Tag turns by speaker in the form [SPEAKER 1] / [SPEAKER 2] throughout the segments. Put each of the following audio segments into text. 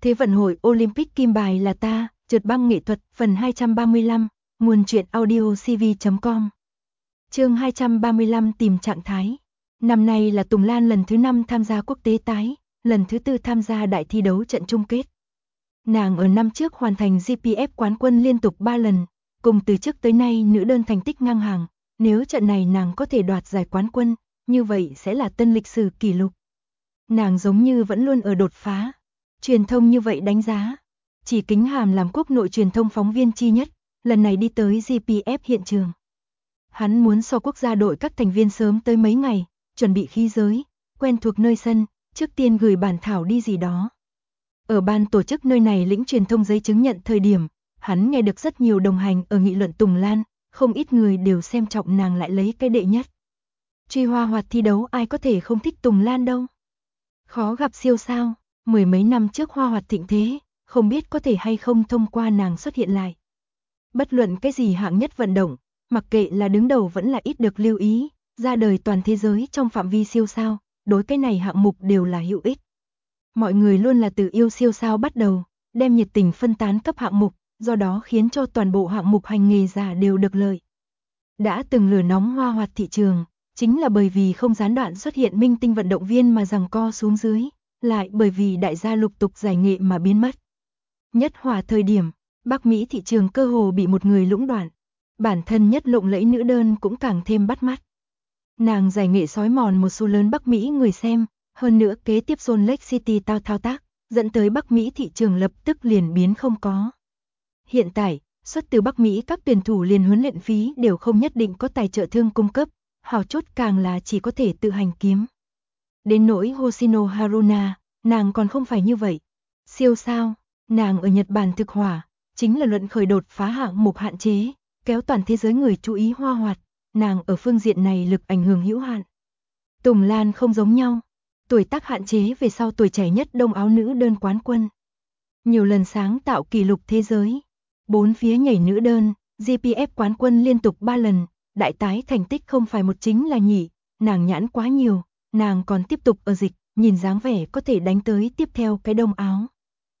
[SPEAKER 1] Thế vận hội Olympic kim bài là ta, trượt băng nghệ thuật, phần 235, nguồn truyện audio cv.com. Chương 235 tìm trạng thái. Năm nay là Tùng Lan lần thứ 5 tham gia quốc tế tái, lần thứ 4 tham gia đại thi đấu trận chung kết. Nàng ở năm trước hoàn thành GPF quán quân liên tục 3 lần, cùng từ trước tới nay nữ đơn thành tích ngang hàng, nếu trận này nàng có thể đoạt giải quán quân, như vậy sẽ là tân lịch sử kỷ lục. Nàng giống như vẫn luôn ở đột phá. Truyền thông như vậy đánh giá. Chỉ Kính Hàm làm quốc nội truyền thông phóng viên chi nhất, lần này đi tới GPF hiện trường. Hắn muốn so quốc gia đội các thành viên sớm tới mấy ngày, chuẩn bị khí giới, quen thuộc nơi sân, trước tiên gửi bản thảo đi gì đó. Ở ban tổ chức nơi này lĩnh truyền thông giấy chứng nhận thời điểm, hắn nghe được rất nhiều đồng hành ở nghị luận Tùng Lan, không ít người đều xem trọng nàng lại lấy cái đệ nhất. Truy hoa hoạt thi đấu ai có thể không thích Tùng Lan đâu. Khó gặp siêu sao. Mười mấy năm trước hoa hoạt thịnh thế, không biết có thể hay không thông qua nàng xuất hiện lại. Bất luận cái gì hạng nhất vận động, mặc kệ là đứng đầu vẫn là ít được lưu ý, ra đời toàn thế giới trong phạm vi siêu sao, đối cái này hạng mục đều là hữu ích. Mọi người luôn là từ yêu siêu sao bắt đầu, đem nhiệt tình phân tán cấp hạng mục, do đó khiến cho toàn bộ hạng mục hành nghề giả đều được lợi. Đã từng lửa nóng hoa hoạt thị trường, chính là bởi vì không gián đoạn xuất hiện minh tinh vận động viên mà giằng co xuống dưới. Lại bởi vì đại gia lục tục giải nghệ mà biến mất. Nhất hỏa thời điểm, Bắc Mỹ thị trường cơ hồ bị một người lũng đoạn. Bản thân nhất lộng lẫy nữ đơn cũng càng thêm bắt mắt. Nàng giải nghệ xói mòn một số lớn Bắc Mỹ người xem, hơn nữa kế tiếp Salt Lake City thao tác, dẫn tới Bắc Mỹ thị trường lập tức liền biến không có. Hiện tại, xuất từ Bắc Mỹ các tuyển thủ liền huấn luyện phí đều không nhất định có tài trợ thương cung cấp, hào chốt càng là chỉ có thể tự hành kiếm. Đến nỗi Hoshino Haruna, nàng còn không phải như vậy. Siêu sao, nàng ở Nhật Bản thực hỏa, chính là luận khởi đột phá hạng mục hạn chế, kéo toàn thế giới người chú ý hoa hoạt, nàng ở phương diện này lực ảnh hưởng hữu hạn. Tùng Lan không giống nhau, tuổi tác hạn chế về sau tuổi trẻ nhất đông áo nữ đơn quán quân. Nhiều lần sáng tạo kỷ lục thế giới, 4 phía nhảy nữ đơn, GPF quán quân liên tục 3 lần, đại tái thành tích không phải một chính là nhị, nàng nhãn quá nhiều. Nàng còn tiếp tục ở dịch, nhìn dáng vẻ có thể đánh tới tiếp theo cái đông áo.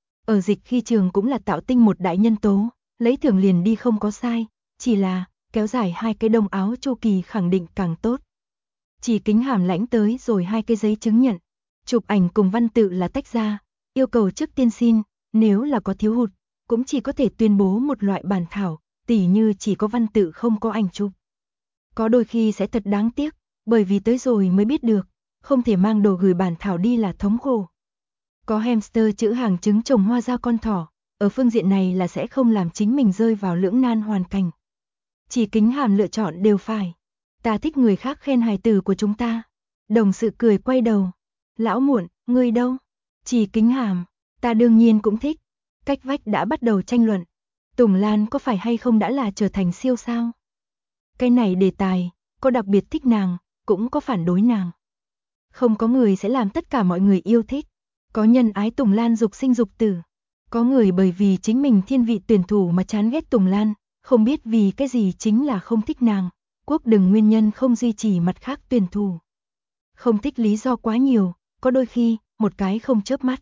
[SPEAKER 1] Ở dịch khi trường cũng là tạo tinh một đại nhân tố, lấy thưởng liền đi không có sai, chỉ là kéo dài 2 cái đông áo chu kỳ khẳng định càng tốt. Chỉ Kính Hàm lãnh tới rồi 2 cái giấy chứng nhận, chụp ảnh cùng văn tự là tách ra, yêu cầu trước tiên xin, nếu là có thiếu hụt, cũng chỉ có thể tuyên bố một loại bản thảo, tỉ như chỉ có văn tự không có ảnh chụp. Có đôi khi sẽ thật đáng tiếc, bởi vì tới rồi mới biết được. Không thể mang đồ gửi bản thảo đi là thống khổ. Có hamster chữ hàng trứng trồng hoa giao con thỏ, ở phương diện này là sẽ không làm chính mình rơi vào lưỡng nan hoàn cảnh. Chỉ Kính Hàm lựa chọn đều phải. Ta thích người khác khen hài tử của chúng ta. Đồng sự cười quay đầu. Lão muộn, ngươi đâu? Chỉ Kính Hàm, ta đương nhiên cũng thích. Cách vách đã bắt đầu tranh luận. Tùng Lan có phải hay không đã là trở thành siêu sao? Cái này đề tài, có đặc biệt thích nàng, cũng có phản đối nàng. Không có người sẽ làm tất cả mọi người yêu thích. Có nhân ái Tùng Lan dục sinh dục tử. Có người bởi vì chính mình thiên vị tuyển thủ mà chán ghét Tùng Lan, không biết vì cái gì chính là không thích nàng. Quốc đừng nguyên nhân không duy trì mặt khác tuyển thủ. Không thích lý do quá nhiều, có đôi khi, một cái không chớp mắt.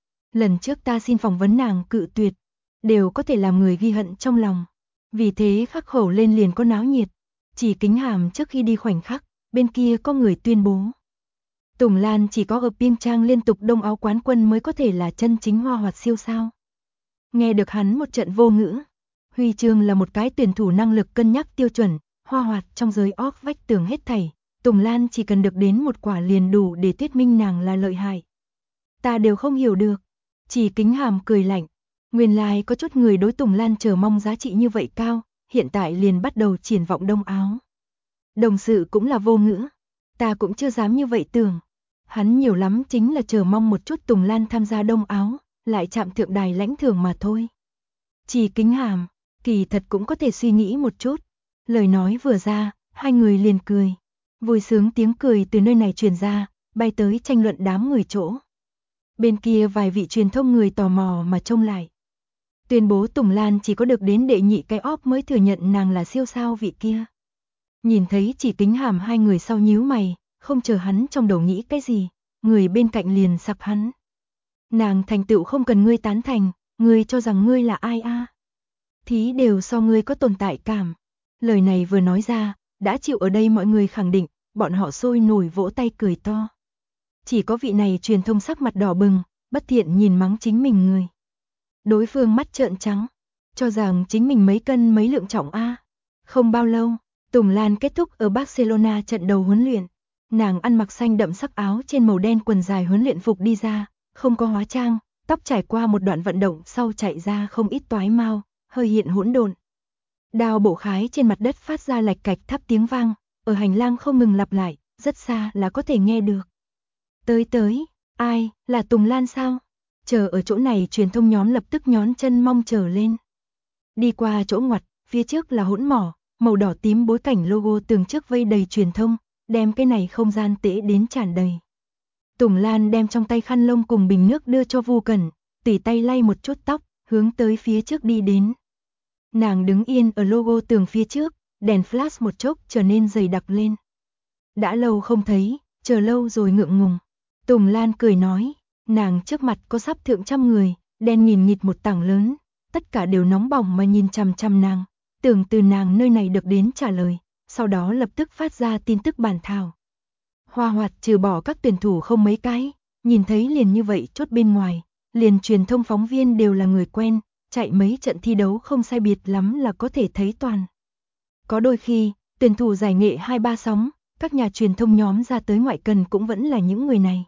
[SPEAKER 1] Lần trước ta xin phỏng vấn nàng cự tuyệt, đều có thể làm người ghi hận trong lòng. Vì thế khắc khẩu lên liền có náo nhiệt. Chỉ Kính Hàm trước khi đi khoảnh khắc, bên kia có người tuyên bố. Tùng Lan chỉ có ở Pyeongchang liên tục đông áo quán quân mới có thể là chân chính hoa hoạt siêu sao. Nghe được hắn một trận vô ngữ. Huy chương là một cái tuyển thủ năng lực cân nhắc tiêu chuẩn, hoa hoạt trong giới óc vách tường hết thảy. Tùng Lan chỉ cần được đến một quả liền đủ để thuyết minh nàng là lợi hại. Ta đều không hiểu được. Chỉ Kính Hàm cười lạnh. Nguyên lai có chút người đối Tùng Lan chờ mong giá trị như vậy cao, hiện tại liền bắt đầu triển vọng đông áo. Đồng sự cũng là vô ngữ. Ta cũng chưa dám như vậy tưởng. Hắn nhiều lắm chính là chờ mong một chút Tùng Lan tham gia đông áo, lại chạm thượng đài lãnh thưởng mà thôi. Chỉ Kính Hàm, kỳ thật cũng có thể suy nghĩ một chút. Lời nói vừa ra, hai người liền cười. Vui sướng tiếng cười từ nơi này truyền ra, bay tới tranh luận đám người chỗ. Bên kia vài vị truyền thông người tò mò mà trông lại. Tuyên bố Tùng Lan chỉ có được đến đệ nhị cái óp mới thừa nhận nàng là siêu sao vị kia. Nhìn thấy Chỉ Kính Hàm hai người sau nhíu mày, không chờ hắn trong đầu nghĩ cái gì, người bên cạnh liền sặc hắn. Nàng thành tựu không cần ngươi tán thành, ngươi cho rằng ngươi là ai a? Thí đều so ngươi có tồn tại cảm. Lời này vừa nói ra, đã chịu ở đây mọi người khẳng định, bọn họ sôi nổi vỗ tay cười to. Chỉ có vị này truyền thông sắc mặt đỏ bừng, bất thiện nhìn mắng chính mình người. Đối phương mắt trợn trắng, cho rằng chính mình mấy cân mấy lượng trọng a. Không bao lâu, Tùng Lan kết thúc ở Barcelona trận đầu huấn luyện. Nàng ăn mặc xanh đậm sắc áo trên màu đen quần dài huấn luyện phục đi ra, không có hóa trang, tóc trải qua một đoạn vận động sau chạy ra không ít toái mau, hơi hiện hỗn độn. Đao bổ khái trên mặt đất phát ra lạch cạch thắp tiếng vang, ở hành lang không ngừng lặp lại, rất xa là có thể nghe được. Tới, ai, là Tùng Lan sao? Chờ ở chỗ này truyền thông nhóm lập tức nhón chân mong chờ lên. Đi qua chỗ ngoặt, phía trước là hỗn mỏ, màu đỏ tím bối cảnh logo tường trước vây đầy truyền thông, đem cái này không gian tễ đến tràn đầy. Tùng Lan đem trong tay khăn lông cùng bình nước đưa cho Vu Cẩn, tỉ tay lay một chút tóc, hướng tới phía trước đi đến. Nàng đứng yên ở logo tường phía trước, đèn flash một chốc trở nên dày đặc lên. Đã lâu không thấy, chờ lâu rồi ngượng ngùng. Tùng Lan cười nói, nàng trước mặt có sắp thượng trăm người, đen nghìn nghịt một tảng lớn, tất cả đều nóng bỏng mà nhìn chằm chằm nàng, tưởng từ nàng nơi này được đến trả lời, sau đó lập tức phát ra tin tức bản thảo. Hoa Hoạt trừ bỏ các tuyển thủ không mấy cái, nhìn thấy liền như vậy chốt bên ngoài, liền truyền thông phóng viên đều là người quen, chạy mấy trận thi đấu không sai biệt lắm là có thể thấy toàn. Có đôi khi, tuyển thủ giải nghệ 2-3 sóng, các nhà truyền thông nhóm ra tới ngoại cần cũng vẫn là những người này.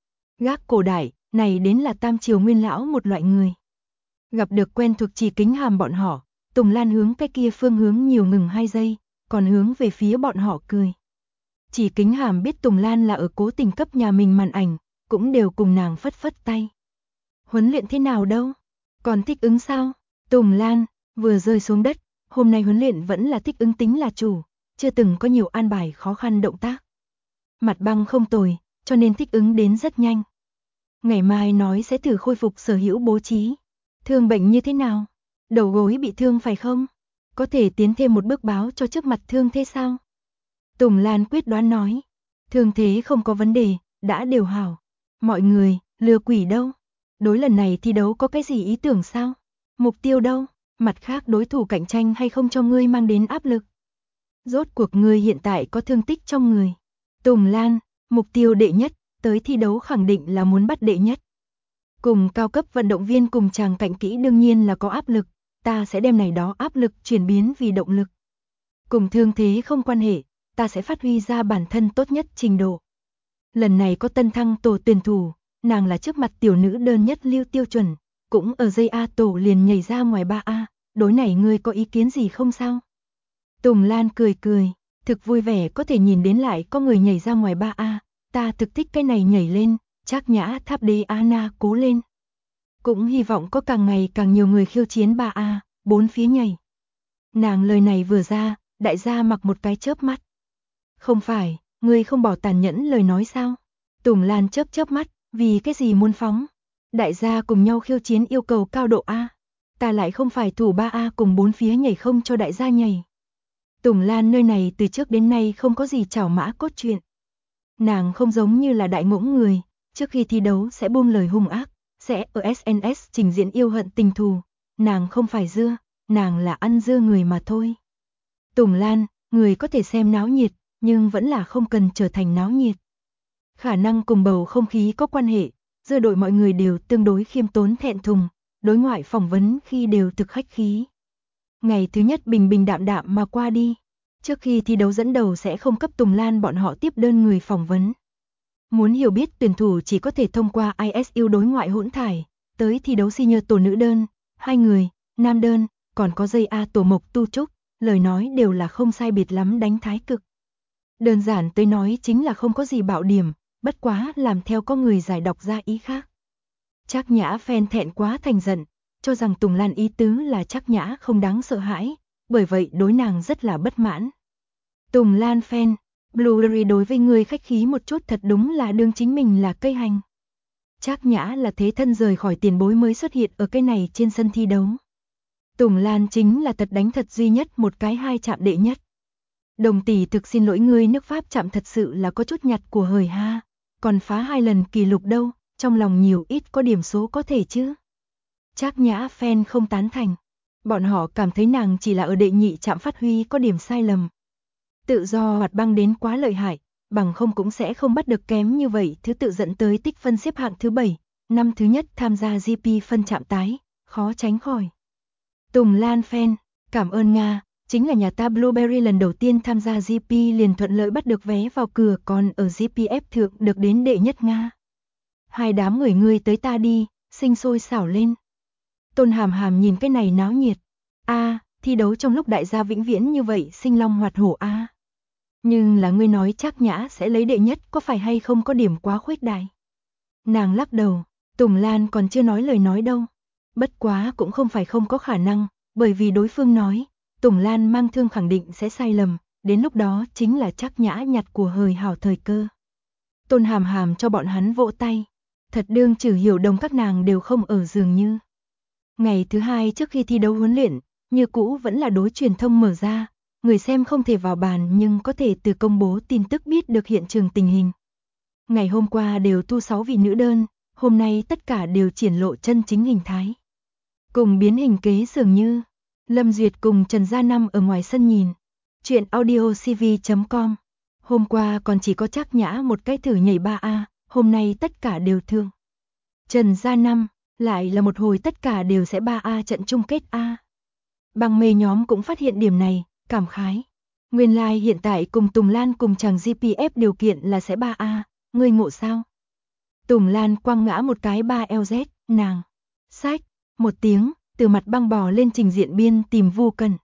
[SPEAKER 1] Gác cổ đại, này đến là tam triều nguyên lão một loại người. Gặp được quen thuộc Chỉ Kính Hàm bọn họ, Tùng Lan hướng cái kia phương hướng nhiều ngừng 2 giây, còn hướng về phía bọn họ cười. Chỉ Kính Hàm biết Tùng Lan là ở cố tình cấp nhà mình màn ảnh, cũng đều cùng nàng phất phất tay. Huấn luyện thế nào đâu? Còn thích ứng sao? Tùng Lan, vừa rơi xuống đất, hôm nay huấn luyện vẫn là thích ứng tính là chủ, chưa từng có nhiều an bài khó khăn động tác. Mặt băng không tồi, cho nên thích ứng đến rất nhanh. Ngày mai nói sẽ thử khôi phục sở hữu bố trí. Thương bệnh như thế nào? Đầu gối bị thương phải không? Có thể tiến thêm một bước báo cho trước mặt thương thế sao? Tùng Lan quyết đoán nói. Thương thế không có vấn đề, đã đều hảo. Mọi người, lừa quỷ đâu? Đối lần này thi đấu có cái gì ý tưởng sao? Mục tiêu đâu? Mặt khác đối thủ cạnh tranh hay không cho ngươi mang đến áp lực? Rốt cuộc ngươi hiện tại có thương tích trong người. Tùng Lan, mục tiêu đệ nhất, tới thi đấu khẳng định là muốn bắt đệ nhất. Cùng cao cấp vận động viên cùng chàng cạnh kỹ đương nhiên là có áp lực, ta sẽ đem này đó áp lực chuyển biến vì động lực. Cùng thương thế không quan hệ, ta sẽ phát huy ra bản thân tốt nhất trình độ. Lần này có tân thăng tổ tuyển thủ, nàng là trước mặt tiểu nữ đơn nhất lưu tiêu chuẩn, cũng ở dây A tổ liền nhảy ra ngoài 3A, đối này ngươi có ý kiến gì không sao? Tùng Lan cười cười, thực vui vẻ có thể nhìn đến lại có người nhảy ra ngoài 3A, ta thực thích cái này nhảy lên, Trác Nhã Tháp Đế Anna cố lên. Cũng hy vọng có càng ngày càng nhiều người khiêu chiến 3A, 4 phía nhảy. Nàng lời này vừa ra, đại gia mặc một cái chớp mắt. Không phải, ngươi không bỏ tàn nhẫn lời nói sao? Tùng Lan chớp chớp mắt, vì cái gì muốn phóng? Đại gia cùng nhau khiêu chiến yêu cầu cao độ A. Ta lại không phải thủ 3A cùng 4 phía nhảy không cho đại gia nhảy. Tùng Lan nơi này từ trước đến nay không có gì chảo mã cốt truyện. Nàng không giống như là đại ngỗng người, trước khi thi đấu sẽ buông lời hung ác, sẽ ở SNS trình diễn yêu hận tình thù. Nàng không phải dưa, nàng là ăn dưa người mà thôi. Tùng Lan, người có thể xem náo nhiệt, nhưng vẫn là không cần trở thành náo nhiệt. Khả năng cùng bầu không khí có quan hệ, dưa đội mọi người đều tương đối khiêm tốn thẹn thùng, đối ngoại phỏng vấn khi đều thực khách khí. Ngày thứ nhất bình bình đạm đạm mà qua đi, trước khi thi đấu dẫn đầu sẽ không cấp Tùng Lan bọn họ tiếp đơn người phỏng vấn. Muốn hiểu biết tuyển thủ chỉ có thể thông qua ISU đối ngoại hỗn thải, tới thi đấu senior tổ nữ đơn, 2 người, nam đơn, còn có dây A tổ Mộc Tu Trúc, lời nói đều là không sai biệt lắm đánh thái cực. Đơn giản tới nói chính là không có gì bạo điểm, bất quá làm theo có người giải đọc ra ý khác. Trác Nhã fan thẹn quá thành giận, cho rằng Tùng Lan ý tứ là Trác Nhã không đáng sợ hãi, bởi vậy đối nàng rất là bất mãn. Tùng Lan fan, Blueberry đối với người khách khí một chút thật đúng là đương chính mình là cây hành. Trác Nhã là thế thân rời khỏi tiền bối mới xuất hiện ở cái này trên sân thi đấu. Tùng Lan chính là thật đánh thật duy nhất một cái 2 chạm đệ nhất. Đồng tỷ thực xin lỗi ngươi nước Pháp chạm thật sự là có chút nhặt của hời ha, còn phá 2 lần kỷ lục đâu, trong lòng nhiều ít có điểm số có thể chứ. Trác Nhã fan không tán thành. Bọn họ cảm thấy nàng chỉ là ở đệ nhị trạm phát huy có điểm sai lầm. Tự do hoạt băng đến quá lợi hại, bằng không cũng sẽ không bắt được kém như vậy, thứ tự dẫn tới tích phân xếp hạng thứ 7, năm thứ nhất tham gia GP phân trạm tái, khó tránh khỏi. Tùng Lan fan, cảm ơn Nga, chính là nhà ta Blueberry lần đầu tiên tham gia GP liền thuận lợi bắt được vé vào cửa, còn ở GPF thượng được đến đệ nhất Nga. Hai đám người ngươi tới ta đi, sinh sôi xảo lên. Tôn Hàm Hàm nhìn cái này náo nhiệt. Thi đấu trong lúc đại gia vĩnh viễn như vậy sinh long hoạt hổ Nhưng là ngươi nói Trác Nhã sẽ lấy đệ nhất có phải hay không có điểm quá khuếch đại. Nàng lắc đầu, Tùng Lan còn chưa nói lời nói đâu. Bất quá cũng không phải không có khả năng, bởi vì đối phương nói, Tùng Lan mang thương khẳng định sẽ sai lầm, đến lúc đó chính là Trác Nhã nhặt của hời hảo thời cơ. Tôn Hàm Hàm cho bọn hắn vỗ tay, thật đương Trử Hiểu Đồng các nàng đều không ở dường như. Ngày thứ hai trước khi thi đấu huấn luyện, như cũ vẫn là đối truyền thông mở ra, người xem không thể vào bàn nhưng có thể từ công bố tin tức biết được hiện trường tình hình. Ngày hôm qua đều thu 6 vị nữ đơn, hôm nay tất cả đều triển lộ chân chính hình thái. Cùng biến hình kế dường như, Lâm Duyệt cùng Trần Gia Năm ở ngoài sân nhìn. Chuyện audiocv.com. Hôm qua còn chỉ có Trác Nhã một cái thử nhảy 3A, hôm nay tất cả đều thương. Trần Gia Năm, lại là một hồi tất cả đều sẽ 3A trận chung kết A. Băng mê nhóm cũng phát hiện điểm này, cảm khái. Nguyên lai hiện tại cùng Tùng Lan cùng chàng GPF điều kiện là sẽ 3A, ngươi ngộ sao? Tùng Lan quăng ngã một cái 3LZ, nàng. Xách, một tiếng, từ mặt băng bò lên trình diện biên tìm Vu Cần.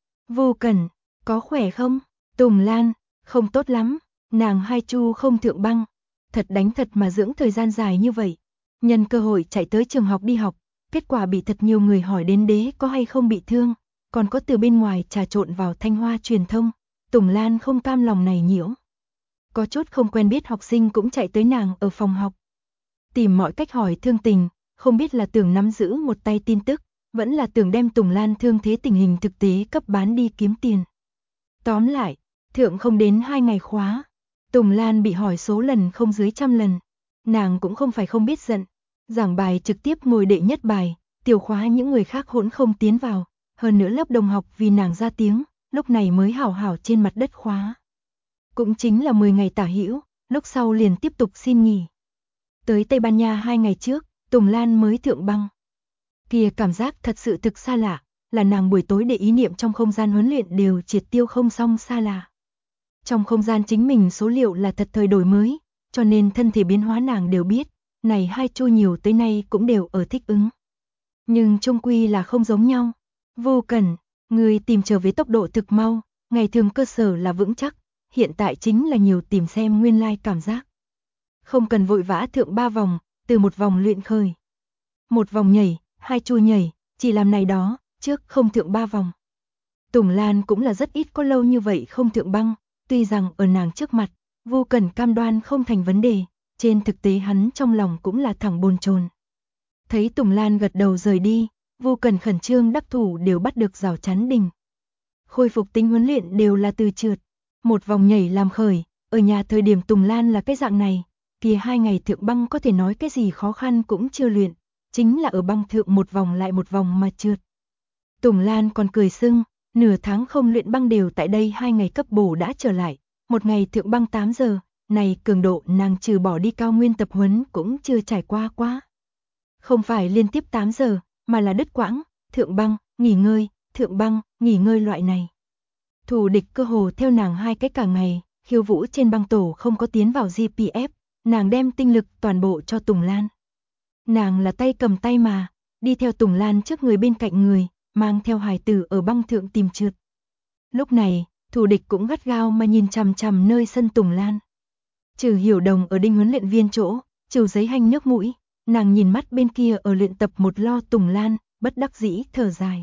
[SPEAKER 1] Vu Cần, có khỏe không? Tùng Lan, không tốt lắm, nàng hai chu không thượng băng. Thật đánh thật mà dưỡng thời gian dài như vậy. Nhân cơ hội chạy tới trường học đi học, kết quả bị thật nhiều người hỏi đến đế có hay không bị thương, còn có từ bên ngoài trà trộn vào Thanh Hoa truyền thông. Tùng Lan không cam lòng này nhiễu. Có chút không quen biết học sinh cũng chạy tới nàng ở phòng học. Tìm mọi cách hỏi thương tình, không biết là tưởng nắm giữ một tay tin tức, vẫn là tưởng đem Tùng Lan thương thế tình hình thực tế cấp bán đi kiếm tiền. Tóm lại, thượng không đến 2 ngày khóa, Tùng Lan bị hỏi số lần không dưới 100 lần. Nàng cũng không phải không biết giận, giảng bài trực tiếp ngồi đệ nhất bài, tiểu khóa những người khác hỗn không tiến vào, hơn nữa lớp đồng học vì nàng ra tiếng, lúc này mới hảo hảo trên mặt đất khóa. Cũng chính là 10 ngày tả hữu, lúc sau liền tiếp tục xin nghỉ. Tới Tây Ban Nha 2 ngày trước, Tùng Lan mới thượng băng. Kia cảm giác thật sự thực xa lạ, là nàng buổi tối để ý niệm trong không gian huấn luyện đều triệt tiêu không xong xa lạ. Trong không gian chính mình số liệu là thật thời đổi mới, cho nên thân thể biến hóa nàng đều biết, này hai chu nhiều tới nay cũng đều ở thích ứng. Nhưng chung quy là không giống nhau. Vô Cần, người tìm trở về tốc độ thực mau, ngày thường cơ sở là vững chắc, hiện tại chính là nhiều tìm xem nguyên lai cảm giác. Không cần vội vã thượng 3 vòng, từ một vòng luyện khởi. Một vòng nhảy, hai chu nhảy, chỉ làm này đó, trước không thượng 3 vòng. Tùng Lan cũng là rất ít có lâu như vậy không thượng băng, tuy rằng ở nàng trước mặt, Vô Cần cam đoan không thành vấn đề, trên thực tế hắn trong lòng cũng là thẳng bồn chồn. Thấy Tùng Lan gật đầu rời đi, Vô Cần khẩn trương đắc thủ đều bắt được rào chắn đỉnh. Khôi phục tính huấn luyện đều là từ trượt, một vòng nhảy làm khởi, ở nhà thời điểm Tùng Lan là cái dạng này, kia 2 ngày thượng băng có thể nói cái gì khó khăn cũng chưa luyện, chính là ở băng thượng một vòng lại một vòng mà trượt. Tùng Lan còn cười sưng, nửa tháng không luyện băng đều tại đây 2 ngày cấp bổ đã trở lại, một ngày thượng băng 8 giờ, này cường độ nàng trừ bỏ đi cao nguyên tập huấn cũng chưa trải qua quá. Không phải liên tiếp 8 giờ, mà là đứt quãng, thượng băng, nghỉ ngơi, thượng băng, nghỉ ngơi loại này. Thủ địch cơ hồ theo nàng 2 cái cả ngày, khiêu vũ trên băng tổ không có tiến vào GPF, nàng đem tinh lực toàn bộ cho Tùng Lan. Nàng là tay cầm tay mà, đi theo Tùng Lan trước người bên cạnh người, mang theo hài tử ở băng thượng tìm trượt. Lúc này, thủ địch cũng gắt gao mà nhìn chằm chằm nơi sân Tùng Lan. Trừ Hiểu Đồng ở đinh huấn luyện viên chỗ, trừ giấy hanh nước mũi, nàng nhìn mắt bên kia ở luyện tập một lo Tùng Lan, bất đắc dĩ thở dài.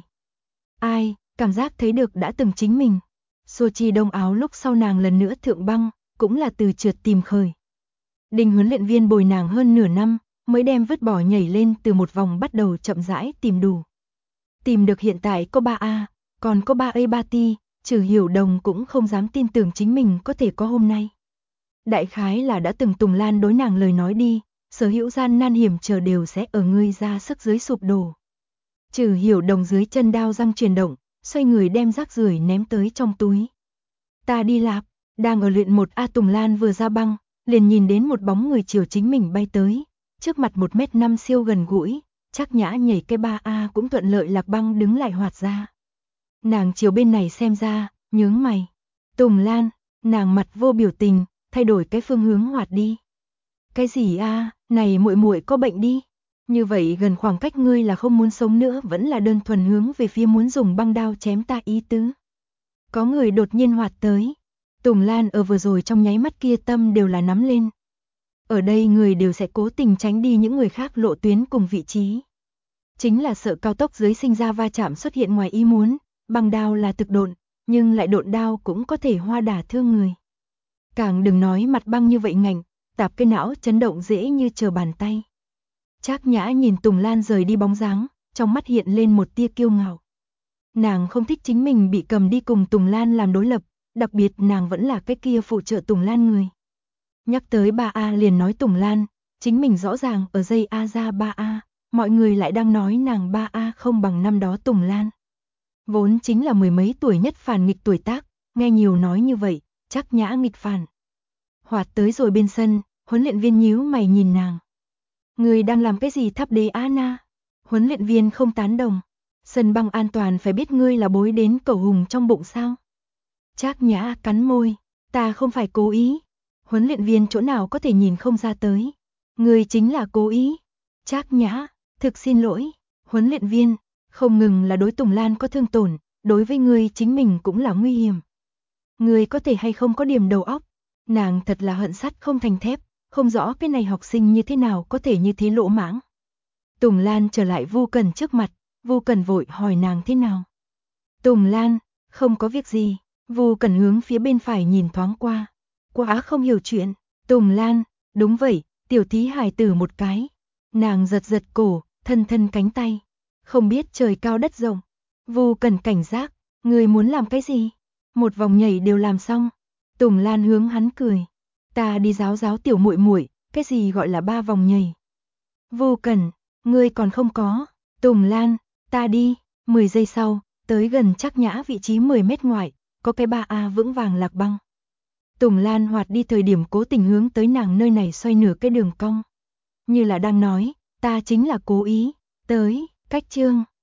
[SPEAKER 1] Ai, cảm giác thấy được đã từng chính mình. Sochi đông áo lúc sau nàng lần nữa thượng băng, cũng là từ trượt tìm khởi. Đinh huấn luyện viên bồi nàng hơn nửa năm, mới đem vứt bỏ nhảy lên từ một vòng bắt đầu chậm rãi tìm đủ. Tìm được hiện tại có 3A, còn có 3A 3T, Trừ Hiểu Đồng cũng không dám tin tưởng chính mình có thể có hôm nay. Đại khái là đã từng Tùng Lan đối nàng lời nói đi, sở hữu gian nan hiểm trở đều sẽ ở ngươi ra sức dưới sụp đổ. Trừ Hiểu Đồng dưới chân đao răng chuyển động, xoay người đem rác rưởi ném tới trong túi. Ta đi lạp, đang ở luyện một A Tùng Lan vừa ra băng, liền nhìn đến một bóng người chiều chính mình bay tới, trước mặt 1m5 siêu gần gũi, Trác Nhã nhảy cái 3A cũng thuận lợi lạc băng đứng lại hoạt ra. Nàng chiều bên này xem ra, nhướng mày. Tùng Lan, nàng mặt vô biểu tình, thay đổi cái phương hướng hoạt đi. Cái gì a, này muội muội có bệnh đi. Như vậy gần khoảng cách ngươi là không muốn sống nữa vẫn là đơn thuần hướng về phía muốn dùng băng đao chém ta ý tứ. Có người đột nhiên hoạt tới. Tùng Lan ở vừa rồi trong nháy mắt kia tâm đều là nắm lên. Ở đây người đều sẽ cố tình tránh đi những người khác lộ tuyến cùng vị trí. Chính là sợ cao tốc dưới sinh ra va chạm xuất hiện ngoài ý muốn, băng đao là thực độn, nhưng lại độn đao cũng có thể hoa đả thương người. Càng đừng nói mặt băng như vậy ngạnh, tạp cái não chấn động dễ như trở bàn tay. Trác Nhã nhìn Tùng Lan rời đi bóng dáng, trong mắt hiện lên một tia kiêu ngạo. Nàng không thích chính mình bị cầm đi cùng Tùng Lan làm đối lập, đặc biệt nàng vẫn là cái kia phụ trợ Tùng Lan người. Nhắc tới 3A liền nói Tùng Lan, chính mình rõ ràng ở dây A ra 3A, mọi người lại đang nói nàng 3A không bằng năm đó Tùng Lan. Vốn chính là mười mấy tuổi nhất phản nghịch tuổi tác, nghe nhiều nói như vậy, Trác Nhã nghịch phản. Hoạt tới rồi bên sân, huấn luyện viên nhíu mày nhìn nàng. Người đang làm cái gì thắp đế Anna? Huấn luyện viên không tán đồng. Sân băng an toàn phải biết ngươi là bối đến cẩu hùng trong bụng sao? Trác Nhã cắn môi, ta không phải cố ý. Huấn luyện viên chỗ nào có thể nhìn không ra tới. Ngươi chính là cố ý. Trác Nhã, thực xin lỗi. Huấn luyện viên, không ngừng là đối Tùng Lan có thương tổn, đối với ngươi chính mình cũng là nguy hiểm. Ngươi có thể hay không có điểm đầu óc? Nàng thật là hận sắt không thành thép, không rõ cái này học sinh như thế nào có thể như thế lỗ mãng. Tùng Lan trở lại Vu Cần trước mặt, Vu Cần vội hỏi nàng thế nào. Tùng Lan, không có việc gì. Vu Cần hướng phía bên phải nhìn thoáng qua. Quá không hiểu chuyện. Tùng Lan, đúng vậy, tiểu thí hài tử một cái. Nàng giật giật cổ, thân thân cánh tay. Không biết trời cao đất rộng. Vu Cần cảnh giác, người muốn làm cái gì? Một vòng nhảy đều làm xong. Tùng Lan hướng hắn cười. Ta đi giáo giáo tiểu muội muội, cái gì gọi là 3 vòng nhảy? Vu Cần, ngươi còn không có. Tùng Lan, ta đi. 10 giây sau, tới gần Trác Nhã vị trí 10 mét ngoại, có cái 3A vững vàng lạc băng. Tùng Lan hoạt đi thời điểm cố tình hướng tới nàng nơi này xoay nửa cái đường cong. Như là đang nói, ta chính là cố ý. Tới, cách chương.